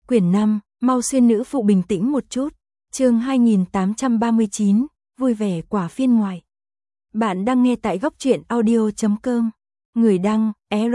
Quyển 5, mau xuyên nữ phụ bình tĩnh một chút. Chương 2839, vui vẻ quả phiên ngoài. Bạn đang nghe tại góc truyện audio.com. Người đăng,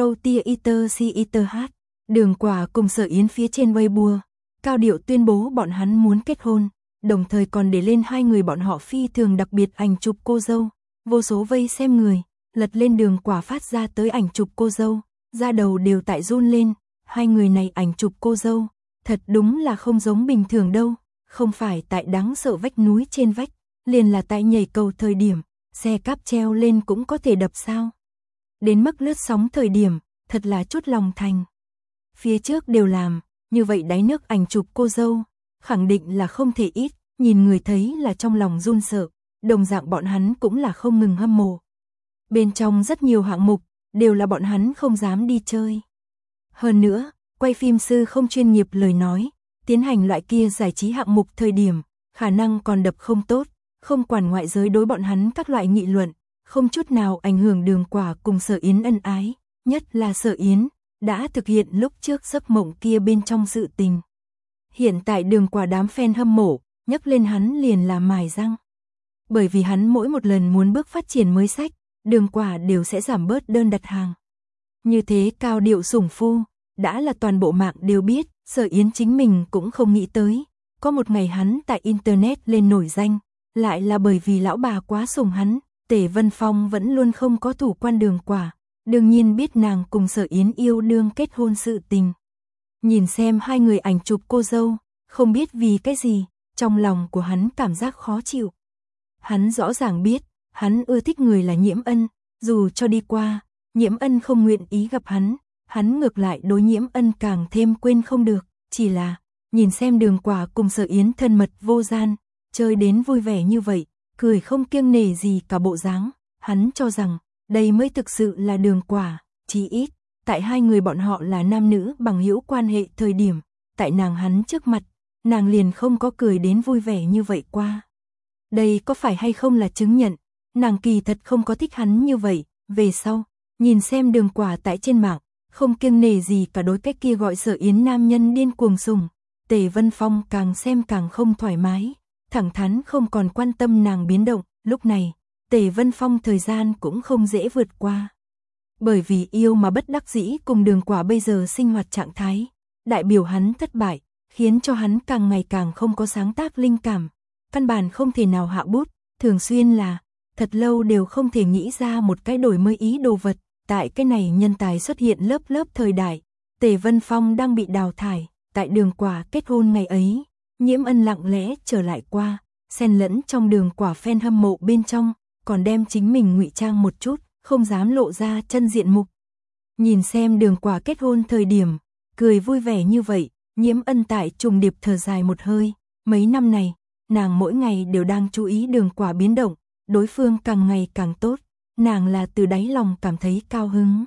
Erotiater. Đường Quả cùng Sở Yến phía trên Weibo, cao điệu tuyên bố bọn hắn muốn kết hôn, đồng thời còn để lên hai người bọn họ phi thường đặc biệt ảnh chụp cô dâu. Vô số vây xem người, lật lên Đường Quả phát ra tới ảnh chụp cô dâu, da đầu đều tại run lên. Hai người này ảnh chụp cô dâu, thật đúng là không giống bình thường đâu, không phải tại đáng sợ vách núi trên vách, liền là tại nhảy cầu thời điểm, xe cáp treo lên cũng có thể đập sao. Đến mức lướt sóng thời điểm, thật là chút lòng thành. Phía trước đều làm, như vậy đáy nước ảnh chụp cô dâu, khẳng định là không thể ít, nhìn người thấy là trong lòng run sợ, đồng dạng bọn hắn cũng là không ngừng hâm mộ. Bên trong rất nhiều hạng mục, đều là bọn hắn không dám đi chơi. Hơn nữa, quay phim sư không chuyên nghiệp lời nói, tiến hành loại kia giải trí hạng mục thời điểm, khả năng còn đập không tốt, không quản ngoại giới đối bọn hắn các loại nghị luận, không chút nào ảnh hưởng Đường Quả cùng Sở Yến ân ái, nhất là Sở Yến, đã thực hiện lúc trước giấc mộng kia bên trong sự tình. Hiện tại Đường Quả đám fan hâm mộ, nhắc lên hắn liền là mài răng. Bởi vì hắn mỗi một lần muốn bước phát triển mới sách, Đường Quả đều sẽ giảm bớt đơn đặt hàng. Như thế cao điệu sủng phu, đã là toàn bộ mạng đều biết, Sở Yến chính mình cũng không nghĩ tới. Có một ngày hắn tại Internet lên nổi danh, lại là bởi vì lão bà quá sủng hắn, Tề Vân Phong vẫn luôn không có thủ quan Đường Quả, đương nhiên biết nàng cùng Sở Yến yêu đương kết hôn sự tình. Nhìn xem hai người ảnh chụp cô dâu, không biết vì cái gì, trong lòng của hắn cảm giác khó chịu. Hắn rõ ràng biết, hắn ưa thích người là Nhiễm Ân, dù cho đi qua, Nhiễm Ân không nguyện ý gặp hắn ngược lại đối Nhiễm Ân càng thêm quên không được, chỉ là, nhìn xem Đường Quả cùng Sở Yến thân mật vô gian, chơi đến vui vẻ như vậy, cười không kiêng nể gì cả bộ dáng, hắn cho rằng, đây mới thực sự là Đường Quả, chí ít, tại hai người bọn họ là nam nữ bằng hữu quan hệ thời điểm, tại nàng hắn trước mặt, nàng liền không có cười đến vui vẻ như vậy qua. Đây có phải hay không là chứng nhận, nàng kỳ thật không có thích hắn như vậy, về sau, nhìn xem Đường Quả tại trên mạng, không kiêng nể gì cả đối cách kia gọi Sở Yến nam nhân điên cuồng sủng, Tề Vân Phong càng xem càng không thoải mái, thẳng thắn không còn quan tâm nàng biến động, lúc này, Tề Vân Phong thời gian cũng không dễ vượt qua. Bởi vì yêu mà bất đắc dĩ cùng Đường Quả bây giờ sinh hoạt trạng thái, đại biểu hắn thất bại, khiến cho hắn càng ngày càng không có sáng tác linh cảm, căn bản không thể nào hạ bút, thường xuyên là, thật lâu đều không thể nghĩ ra một cái đổi mới ý đồ vật. Tại cái này nhân tài xuất hiện lớp lớp thời đại, Tề Vân Phong đang bị đào thải, tại Đường Quả kết hôn ngày ấy, Nhiễm Ân lặng lẽ trở lại qua, xen lẫn trong Đường Quả fan hâm mộ bên trong, còn đem chính mình ngụy trang một chút, không dám lộ ra chân diện mục. Nhìn xem Đường Quả kết hôn thời điểm, cười vui vẻ như vậy, Nhiễm Ân tại trùng điệp thở dài một hơi, mấy năm này, nàng mỗi ngày đều đang chú ý Đường Quả biến động, đối phương càng ngày càng tốt. Nàng là từ đáy lòng cảm thấy cao hứng.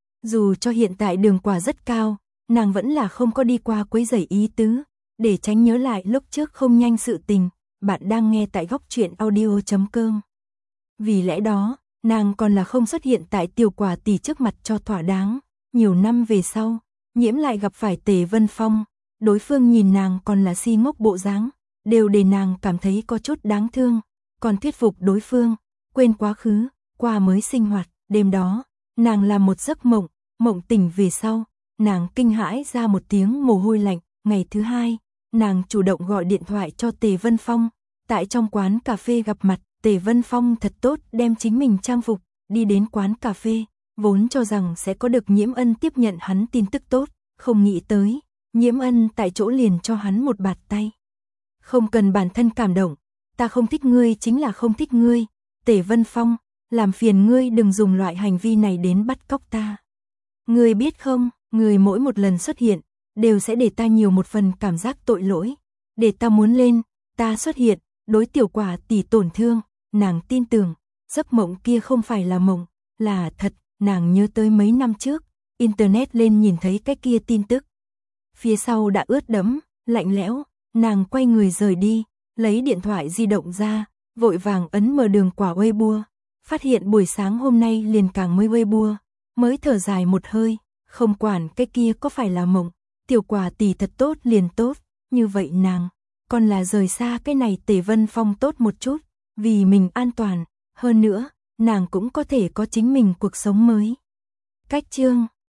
Dù cho hiện tại Đường Quả rất cao, nàng vẫn là không có đi qua quấy rầy ý tứ, để tránh nhớ lại lúc trước không nhanh sự tình. Bạn đang nghe tại góc truyện audio.com. Vì lẽ đó, nàng còn là không xuất hiện tại Tiểu Quả tỷ trước mặt cho thỏa đáng. Nhiều năm về sau, Nhiễm lại gặp phải Tề Vân Phong, đối phương nhìn nàng còn là si ngốc bộ dáng, đều để nàng cảm thấy có chút đáng thương, còn thuyết phục đối phương, quên quá khứ. Qua mới sinh hoạt, đêm đó, nàng làm một giấc mộng, mộng tỉnh về sau, nàng kinh hãi ra một tiếng mồ hôi lạnh, ngày thứ hai, nàng chủ động gọi điện thoại cho Tề Vân Phong, tại trong quán cà phê gặp mặt, Tề Vân Phong thật tốt đem chính mình trang phục, đi đến quán cà phê, vốn cho rằng sẽ có được Nhiễm Ân tiếp nhận hắn tin tức tốt, không nghĩ tới, Nhiễm Ân tại chỗ liền cho hắn một bạt tay. Không cần bản thân cảm động, ta không thích ngươi chính là không thích ngươi, Tề Vân Phong. Làm phiền ngươi đừng dùng loại hành vi này đến bắt cóc ta. Ngươi biết không, ngươi mỗi một lần xuất hiện, đều sẽ để ta nhiều một phần cảm giác tội lỗi. Để ta muốn lên, ta xuất hiện, đối Tiểu Quả tỷ tổn thương, nàng tin tưởng, giấc mộng kia không phải là mộng, là thật, nàng nhớ tới mấy năm trước, Internet lên nhìn thấy cái kia tin tức. Phía sau đã ướt đẫm, lạnh lẽo, nàng quay người rời đi, lấy điện thoại di động ra, vội vàng ấn mở Đường Quả Weibo. Phát hiện buổi sáng hôm nay liền càng mới Weibo, mới thở dài một hơi, không quản cái kia có phải là mộng, Tiểu Quả tỷ thật tốt liền tốt, như vậy nàng còn là rời xa cái này Tề Vân Phong tốt một chút, vì mình an toàn, hơn nữa, nàng cũng có thể có chính mình cuộc sống mới. Cách chương